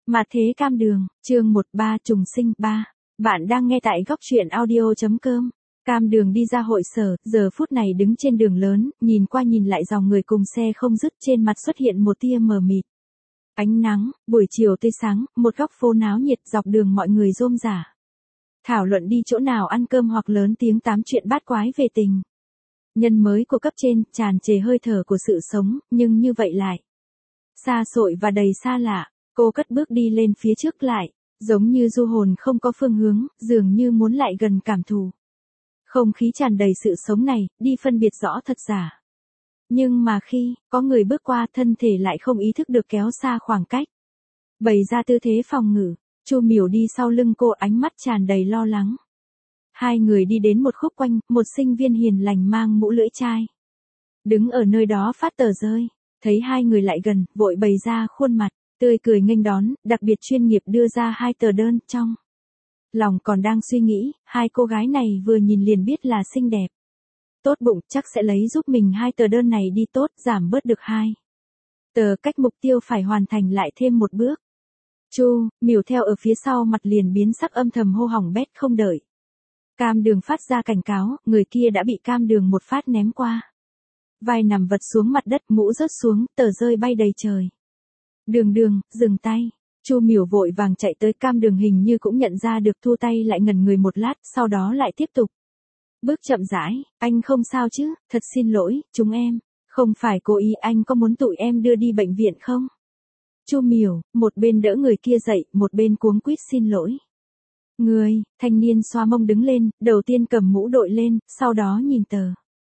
Mà thế cam đường, chương 13 trùng sinh 3. Bạn đang nghe tại góc truyện audio.com. Cam đường đi ra hội sở, giờ phút này đứng trên đường lớn, nhìn qua nhìn lại dòng người cùng xe không dứt, trên mặt xuất hiện một tia mờ mịt. Ánh nắng, buổi chiều tươi sáng, một góc phố náo nhiệt, dọc đường mọi người rôm rả. Thảo luận đi chỗ nào ăn cơm hoặc lớn tiếng tám chuyện bát quái về tình nhân mới của cấp trên, tràn trề hơi thở của sự sống, nhưng như vậy lại xa xôi và đầy xa lạ. Cô cất bước đi lên phía trước lại, giống như du hồn không có phương hướng, dường như muốn lại gần cảm thụ không khí tràn đầy sự sống này, đi phân biệt rõ thật giả. Nhưng mà khi có người bước qua, thân thể lại không ý thức được kéo xa khoảng cách, bày ra tư thế phòng ngự. Chu Miểu đi sau lưng cô, ánh mắt tràn đầy lo lắng. Hai người đi đến một khúc quanh, một sinh viên hiền lành mang mũ lưỡi chai đứng ở nơi đó phát tờ rơi, thấy hai người lại gần, vội bày ra khuôn mặt tươi cười nghênh đón, đặc biệt chuyên nghiệp đưa ra hai tờ đơn. Trong lòng còn đang suy nghĩ, hai cô gái này vừa nhìn liền biết là xinh đẹp, tốt bụng, chắc sẽ lấy giúp mình hai tờ đơn này đi tốt, giảm bớt được hai tờ, cách mục tiêu phải hoàn thành lại thêm một bước. Chu Miểu theo ở phía sau, mặt liền biến sắc, âm thầm hô hỏng bét. Không đợi Cam đường phát ra cảnh cáo, người kia đã bị Cam đường một phát ném qua vai, nằm vật xuống mặt đất, mũ rớt xuống, tờ rơi bay đầy trời. Đường, dừng tay. Chu Miểu vội vàng chạy tới, Cam đường hình như cũng nhận ra được, thu tay lại, ngẩn người một lát, sau đó lại tiếp tục bước chậm rãi. Anh không sao chứ? Thật xin lỗi, chúng em không phải cố ý, anh có muốn tụi em đưa đi bệnh viện không? Chu Miểu, một bên đỡ người kia dậy, một bên cuống quýt xin lỗi. Người, thanh niên xoa mông đứng lên, đầu tiên cầm mũ đội lên, sau đó nhìn tờ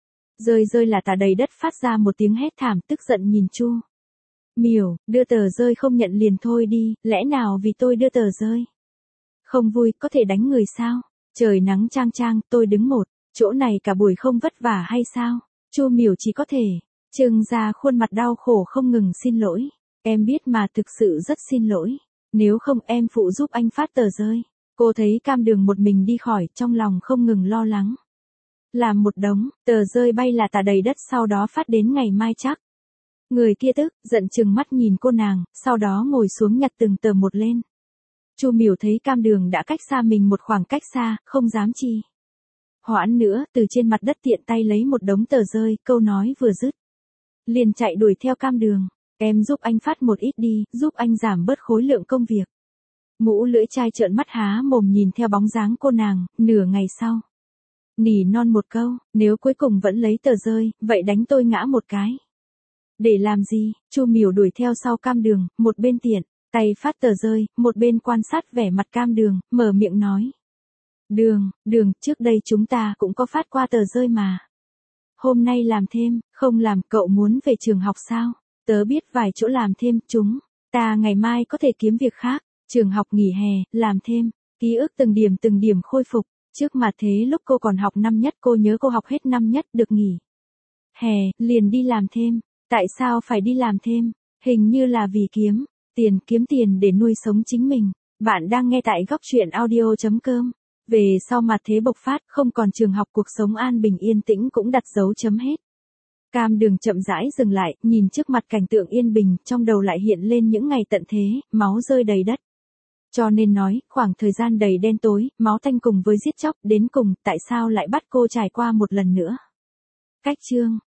rơi là tả đầy đất, phát ra một tiếng hét thảm, tức giận nhìn Chu Miểu, đưa tờ rơi không nhận liền thôi đi, lẽ nào vì tôi đưa tờ rơi không vui, có thể đánh người sao? Trời nắng chang chang, tôi đứng một chỗ này cả buổi không vất vả hay sao? Chu Miểu chỉ có thể trưng ra khuôn mặt đau khổ không ngừng xin lỗi. Em biết mà, thực sự rất xin lỗi. Nếu không em phụ giúp anh phát tờ rơi. Cô thấy Cam đường một mình đi khỏi, trong lòng không ngừng lo lắng. Làm một đống tờ rơi bay là tả đầy đất, sau đó phát đến ngày mai chắc. Người kia tức giận trừng mắt nhìn cô nàng, sau đó ngồi xuống nhặt từng tờ một lên. Chu Miểu thấy Cam đường đã cách xa mình một khoảng cách xa, không dám chi hoãn nữa, từ trên mặt đất tiện tay lấy một đống tờ rơi, câu nói vừa dứt liền chạy đuổi theo Cam đường. Em giúp anh phát một ít đi, giúp anh giảm bớt khối lượng công việc. Mũ lưỡi chai trợn mắt há mồm nhìn theo bóng dáng cô nàng, nửa ngày sau nỉ non một câu, nếu cuối cùng vẫn lấy tờ rơi, vậy đánh tôi ngã một cái. Để làm gì? Chu Miểu đuổi theo sau Cam đường, một bên tiện tay phát tờ rơi, một bên quan sát vẻ mặt Cam đường, mở miệng nói. Đường, trước đây chúng ta cũng có phát qua tờ rơi mà. Hôm nay làm thêm, không làm, cậu muốn về trường học sao? Tớ biết vài chỗ làm thêm, chúng ta ngày mai có thể kiếm việc khác. Trường học nghỉ hè, làm thêm. Ký ức từng điểm khôi phục. Trước mà thế lúc cô còn học năm nhất, cô nhớ cô học hết năm nhất, được nghỉ hè, liền đi làm thêm. Tại sao phải đi làm thêm? Hình như là vì kiếm tiền để nuôi sống chính mình. Bạn đang nghe tại góc truyện audio.com. Về sau mà thế bộc phát, không còn trường học, cuộc sống an bình yên tĩnh cũng đặt dấu chấm hết. Cam đường chậm rãi dừng lại, nhìn trước mặt cảnh tượng yên bình, trong đầu lại hiện lên những ngày tận thế, máu rơi đầy đất. Cho nên nói, khoảng thời gian đầy đen tối, máu tanh cùng với giết chóc, đến cùng, tại sao lại bắt cô trải qua một lần nữa? Cách chương